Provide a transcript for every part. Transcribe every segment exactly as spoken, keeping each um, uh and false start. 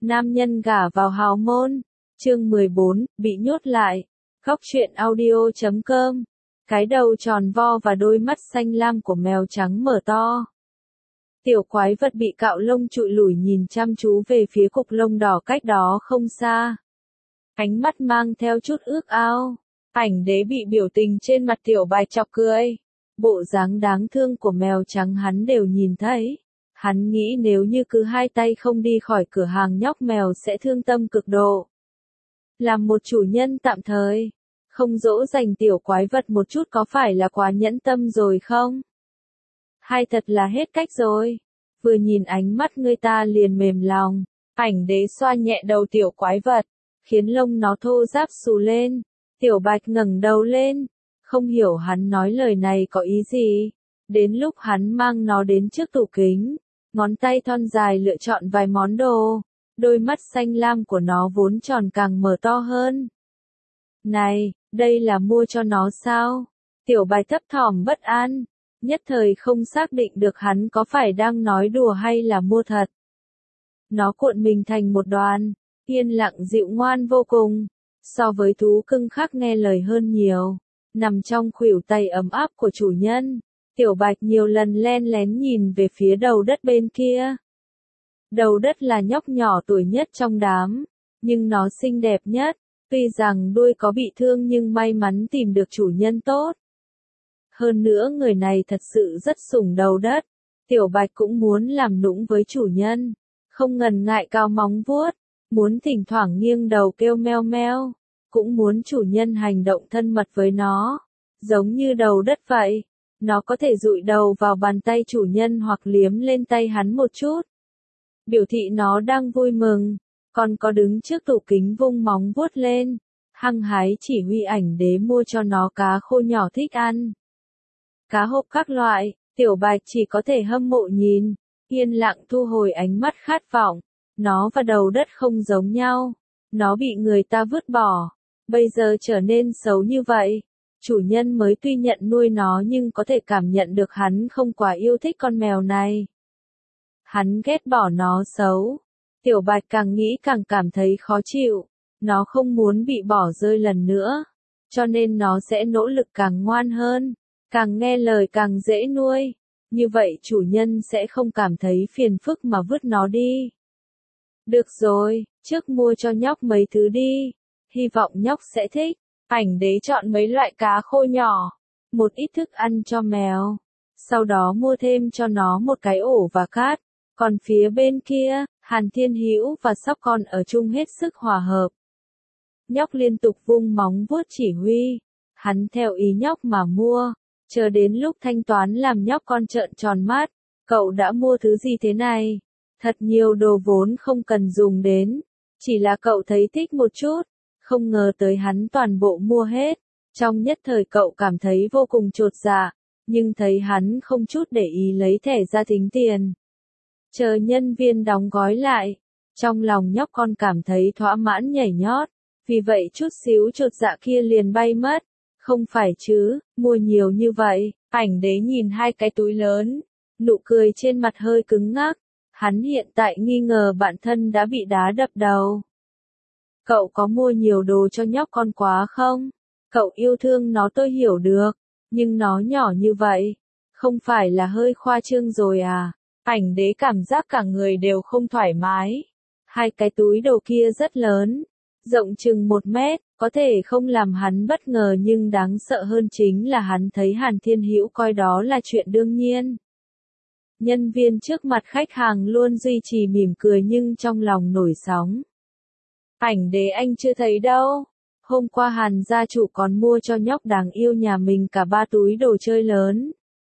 Nam nhân gả vào hào môn. Chương mười bốn, bị nhốt lại. Góc truyện audio chấm com. Cái đầu tròn vo và đôi mắt xanh lam của mèo trắng mở to. Tiểu quái vật bị cạo lông trụi lủi nhìn chăm chú về phía cục lông đỏ cách đó không xa. Ánh mắt mang theo chút ước ao. Ảnh đế bị biểu tình trên mặt tiểu bạch chọc cười. Bộ dáng đáng thương của mèo trắng hắn đều nhìn thấy. Hắn nghĩ nếu như cứ hai tay không đi khỏi cửa hàng nhóc mèo sẽ thương tâm cực độ. Làm một chủ nhân tạm thời, không dỗ dành tiểu quái vật một chút có phải là quá nhẫn tâm rồi không? Hay thật là hết cách rồi. Vừa nhìn ánh mắt người ta liền mềm lòng. Ảnh đế xoa nhẹ đầu tiểu quái vật, khiến lông nó thô ráp xù lên. Tiểu bạch ngẩng đầu lên, không hiểu hắn nói lời này có ý gì. Đến lúc hắn mang nó đến trước tủ kính, ngón tay thon dài lựa chọn vài món đồ, đôi mắt xanh lam của nó vốn tròn càng mở to hơn. Này, đây là mua cho nó sao? Tiểu bạch thấp thỏm bất an, nhất thời không xác định được hắn có phải đang nói đùa hay là mua thật. Nó cuộn mình thành một đoàn, yên lặng dịu ngoan vô cùng, so với thú cưng khác nghe lời hơn nhiều, nằm trong khuỷu tay ấm áp của chủ nhân. Tiểu bạch nhiều lần len lén nhìn về phía đầu đất bên kia. Đầu đất là nhóc nhỏ tuổi nhất trong đám, nhưng nó xinh đẹp nhất, tuy rằng đuôi có bị thương nhưng may mắn tìm được chủ nhân tốt. Hơn nữa người này thật sự rất sủng đầu đất, tiểu bạch cũng muốn làm nũng với chủ nhân, không ngần ngại cao móng vuốt, muốn thỉnh thoảng nghiêng đầu kêu meo meo, cũng muốn chủ nhân hành động thân mật với nó, giống như đầu đất vậy. Nó có thể dụi đầu vào bàn tay chủ nhân hoặc liếm lên tay hắn một chút. Biểu thị nó đang vui mừng, còn có đứng trước tủ kính vung móng vuốt lên, hăng hái chỉ huy ảnh đế mua cho nó cá khô nhỏ thích ăn. Cá hộp các loại, tiểu bạch chỉ có thể hâm mộ nhìn, yên lặng thu hồi ánh mắt khát vọng. Nó và đầu đất không giống nhau, nó bị người ta vứt bỏ, bây giờ trở nên xấu như vậy. Chủ nhân mới tuy nhận nuôi nó nhưng có thể cảm nhận được hắn không quá yêu thích con mèo này. Hắn ghét bỏ nó xấu. Tiểu bạch càng nghĩ càng cảm thấy khó chịu. Nó không muốn bị bỏ rơi lần nữa. Cho nên nó sẽ nỗ lực càng ngoan hơn. Càng nghe lời càng dễ nuôi. Như vậy chủ nhân sẽ không cảm thấy phiền phức mà vứt nó đi. Được rồi, trước mua cho nhóc mấy thứ đi. Hy vọng nhóc sẽ thích. Ảnh đế chọn mấy loại cá khô nhỏ, một ít thức ăn cho mèo, sau đó mua thêm cho nó một cái ổ và cát. Còn phía bên kia, Hàn Thiên Hữu và Sóc Con ở chung hết sức hòa hợp. Nhóc liên tục vung móng vuốt chỉ huy, hắn theo ý nhóc mà mua, chờ đến lúc thanh toán làm nhóc con trợn tròn mắt. Cậu đã mua thứ gì thế này? Thật nhiều đồ vốn không cần dùng đến, chỉ là cậu thấy thích một chút. Không ngờ tới hắn toàn bộ mua hết, trong nhất thời cậu cảm thấy vô cùng chột dạ, nhưng thấy hắn không chút để ý lấy thẻ ra tính tiền. Chờ nhân viên đóng gói lại, trong lòng nhóc con cảm thấy thỏa mãn nhảy nhót, vì vậy chút xíu chột dạ kia liền bay mất. Không phải chứ, mua nhiều như vậy. Ảnh đế nhìn hai cái túi lớn, nụ cười trên mặt hơi cứng ngắc, hắn hiện tại nghi ngờ bản thân đã bị đá đập đầu. Cậu có mua nhiều đồ cho nhóc con quá không? Cậu yêu thương nó tôi hiểu được, nhưng nó nhỏ như vậy, không phải là hơi khoa trương rồi à? Ảnh đế cảm giác cả người đều không thoải mái. Hai cái túi đồ kia rất lớn, rộng chừng một mét, có thể không làm hắn bất ngờ nhưng đáng sợ hơn chính là hắn thấy Hàn Thiên Hữu coi đó là chuyện đương nhiên. Nhân viên trước mặt khách hàng luôn duy trì mỉm cười nhưng trong lòng nổi sóng. Ảnh đế anh chưa thấy đâu. Hôm qua Hàn gia chủ còn mua cho nhóc đáng yêu nhà mình cả ba túi đồ chơi lớn.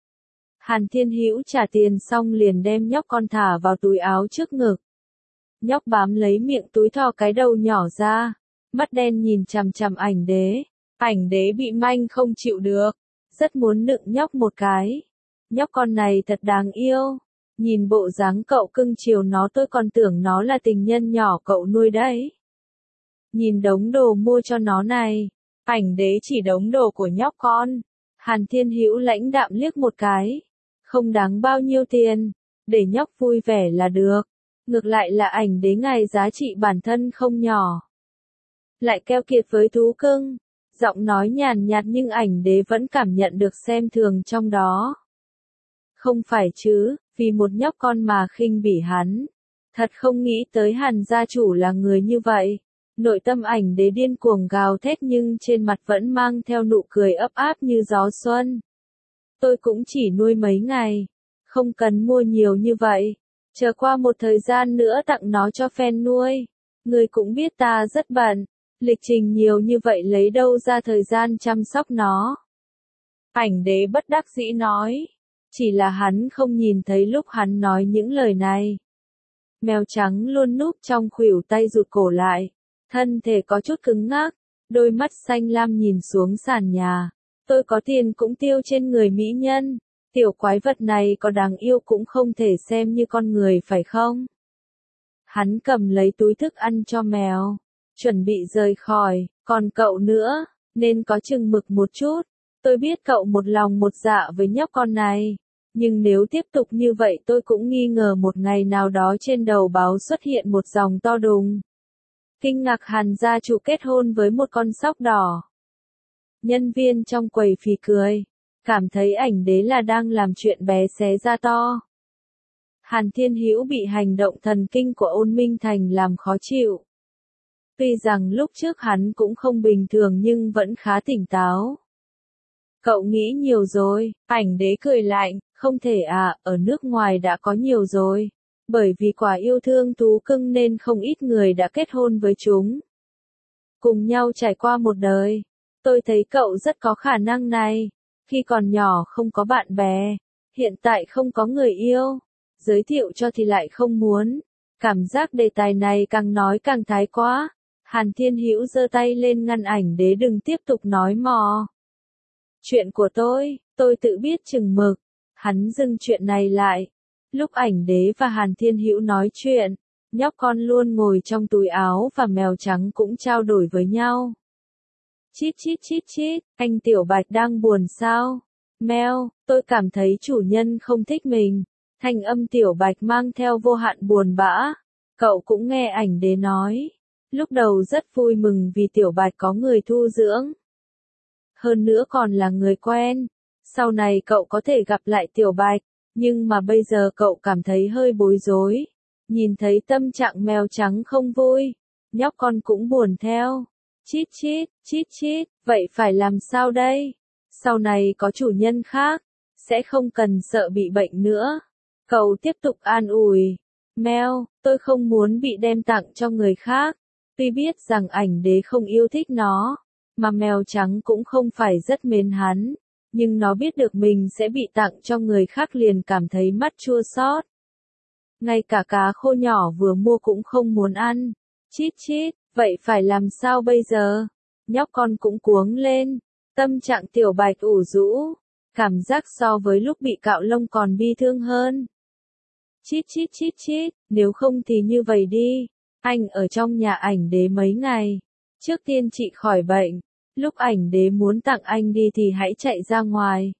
Hàn Thiên Hữu trả tiền xong liền đem nhóc con thả vào túi áo trước ngực. Nhóc bám lấy miệng túi thò cái đầu nhỏ ra, mắt đen nhìn chằm chằm ảnh đế. Ảnh đế bị manh không chịu được, rất muốn nựng nhóc một cái. Nhóc con này thật đáng yêu. Nhìn bộ dáng cậu cưng chiều nó tôi còn tưởng nó là tình nhân nhỏ cậu nuôi đấy. Nhìn đống đồ mua cho nó này, ảnh đế chỉ đống đồ của nhóc con. Hàn Thiên Hữu lãnh đạm liếc một cái, không đáng bao nhiêu tiền, để nhóc vui vẻ là được. Ngược lại là ảnh đế ngài giá trị bản thân không nhỏ. Lại keo kiệt với thú cưng. Giọng nói nhàn nhạt nhưng ảnh đế vẫn cảm nhận được xem thường trong đó. Không phải chứ, vì một nhóc con mà khinh bỉ hắn. Thật không nghĩ tới Hàn gia chủ là người như vậy. Nội tâm ảnh đế điên cuồng gào thét nhưng trên mặt vẫn mang theo nụ cười ấp áp như gió xuân. Tôi cũng chỉ nuôi mấy ngày. Không cần mua nhiều như vậy. Chờ qua một thời gian nữa tặng nó cho fan nuôi. Người cũng biết ta rất bận. Lịch trình nhiều như vậy lấy đâu ra thời gian chăm sóc nó. Ảnh đế bất đắc dĩ nói. Chỉ là hắn không nhìn thấy lúc hắn nói những lời này. Mèo trắng luôn núp trong khuỷu tay rụt cổ lại. Thân thể có chút cứng ngắc. Đôi mắt xanh lam nhìn xuống sàn nhà. Tôi có tiền cũng tiêu trên người mỹ nhân. Tiểu quái vật này có đáng yêu cũng không thể xem như con người phải không? Hắn cầm lấy túi thức ăn cho mèo. Chuẩn bị rời khỏi, còn cậu nữa, nên có chừng mực một chút. Tôi biết cậu một lòng một dạ với nhóc con này. Nhưng nếu tiếp tục như vậy tôi cũng nghi ngờ một ngày nào đó trên đầu báo xuất hiện một dòng to đùng. Kinh ngạc Hàn gia chủ kết hôn với một con sóc đỏ. Nhân viên trong quầy phì cười. Cảm thấy ảnh đế là đang làm chuyện bé xé ra to. Hàn Thiên Hữu bị hành động thần kinh của Ôn Minh Thành làm khó chịu. Tuy rằng lúc trước hắn cũng không bình thường nhưng vẫn khá tỉnh táo. Cậu nghĩ nhiều rồi, ảnh đế cười lạnh, không thể à, ở nước ngoài đã có nhiều rồi. Bởi vì quả yêu thương thú cưng nên không ít người đã kết hôn với chúng. Cùng nhau trải qua một đời. Tôi thấy cậu rất có khả năng này. Khi còn nhỏ không có bạn bè, hiện tại không có người yêu, giới thiệu cho thì lại không muốn. Cảm giác đề tài này càng nói càng thái quá. Hàn Thiên Hữu giơ tay lên ngăn ảnh đế đừng tiếp tục nói mò. Chuyện của tôi, tôi tự biết chừng mực. Hắn dừng chuyện này lại. Lúc ảnh đế và Hàn Thiên Hữu nói chuyện, nhóc con luôn ngồi trong túi áo và mèo trắng cũng trao đổi với nhau. Chít chít chít chít, anh Tiểu Bạch đang buồn sao? Mèo, tôi cảm thấy chủ nhân không thích mình. Thanh âm Tiểu Bạch mang theo vô hạn buồn bã. Cậu cũng nghe ảnh đế nói. Lúc đầu rất vui mừng vì Tiểu Bạch có người thu dưỡng. Hơn nữa còn là người quen. Sau này cậu có thể gặp lại Tiểu Bạch. Nhưng mà bây giờ cậu cảm thấy hơi bối rối. Nhìn thấy tâm trạng mèo trắng không vui. Nhóc con cũng buồn theo. Chít chít, chít chít, vậy phải làm sao đây? Sau này có chủ nhân khác, sẽ không cần sợ bị bệnh nữa. Cậu tiếp tục an ủi. Mèo, tôi không muốn bị đem tặng cho người khác. Tuy biết rằng ảnh đế không yêu thích nó, mà mèo trắng cũng không phải rất mến hắn. Nhưng nó biết được mình sẽ bị tặng cho người khác liền cảm thấy mắt chua xót. Ngay cả cá khô nhỏ vừa mua cũng không muốn ăn. Chít chít, vậy phải làm sao bây giờ? Nhóc con cũng cuống lên. Tâm trạng Tiểu Bạch ủ rũ. Cảm giác so với lúc bị cạo lông còn bi thương hơn. Chít chít chít chít, nếu không thì như vậy đi. Anh ở trong nhà ảnh đế mấy ngày. Trước tiên chị khỏi bệnh. Lúc ảnh đế muốn tặng anh đi thì hãy chạy ra ngoài.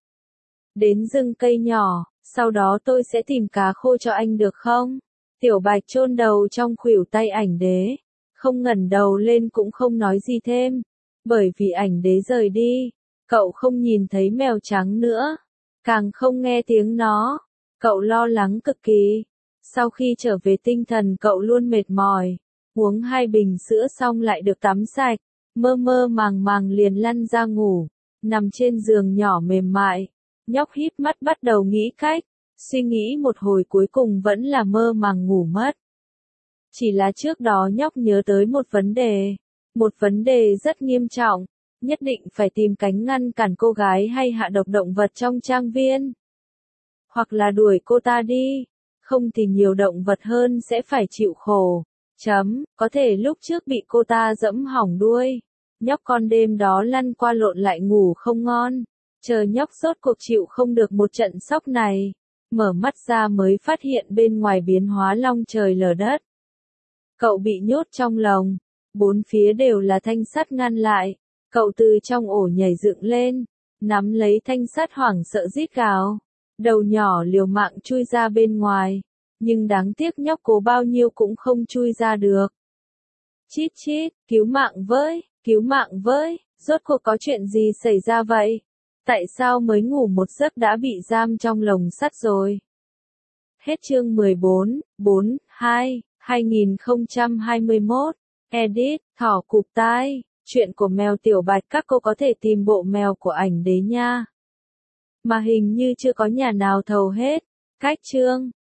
Đến rừng cây nhỏ, sau đó tôi sẽ tìm cá khô cho anh được không? Tiểu Bạch chôn đầu trong khuỷu tay ảnh đế. Không ngẩng đầu lên cũng không nói gì thêm. Bởi vì ảnh đế rời đi. Cậu không nhìn thấy mèo trắng nữa. Càng không nghe tiếng nó. Cậu lo lắng cực kỳ. Sau khi trở về tinh thần cậu luôn mệt mỏi. Uống hai bình sữa xong lại được tắm sạch. Mơ mơ màng màng liền lăn ra ngủ. Nằm trên giường nhỏ mềm mại. Nhóc híp mắt bắt đầu nghĩ cách. Suy nghĩ một hồi cuối cùng vẫn là mơ màng ngủ mất. Chỉ là trước đó nhóc nhớ tới một vấn đề. Một vấn đề rất nghiêm trọng. Nhất định phải tìm cánh ngăn cản cô gái hay hạ độc động vật trong trang viên. Hoặc là đuổi cô ta đi. Không thì nhiều động vật hơn sẽ phải chịu khổ. Chấm, có thể lúc trước bị cô ta dẫm hỏng đuôi. Nhóc con đêm đó lăn qua lộn lại ngủ không ngon. Chờ nhóc rốt cuộc chịu không được một trận sốc này. Mở mắt ra mới phát hiện bên ngoài biến hóa long trời lở đất. Cậu bị nhốt trong lồng. Bốn phía đều là thanh sắt ngăn lại. Cậu từ trong ổ nhảy dựng lên. Nắm lấy thanh sắt hoảng sợ rít gào. Đầu nhỏ liều mạng chui ra bên ngoài. nhưng đáng tiếc nhóc cố bao nhiêu cũng không chui ra được. Chít chít, cứu mạng với, cứu mạng với, rốt cuộc có chuyện gì xảy ra vậy? Tại sao mới ngủ một giấc đã bị giam trong lồng sắt rồi? Hết chương mười bốn, bốn, hai, hai nghìn không trăm hai mươi mốt. Edit, thỏ cụp tai, chuyện của mèo Tiểu Bạch các cô có thể tìm bộ mèo của ảnh đế nha. Mà hình như chưa có nhà nào thầu hết. Cách chương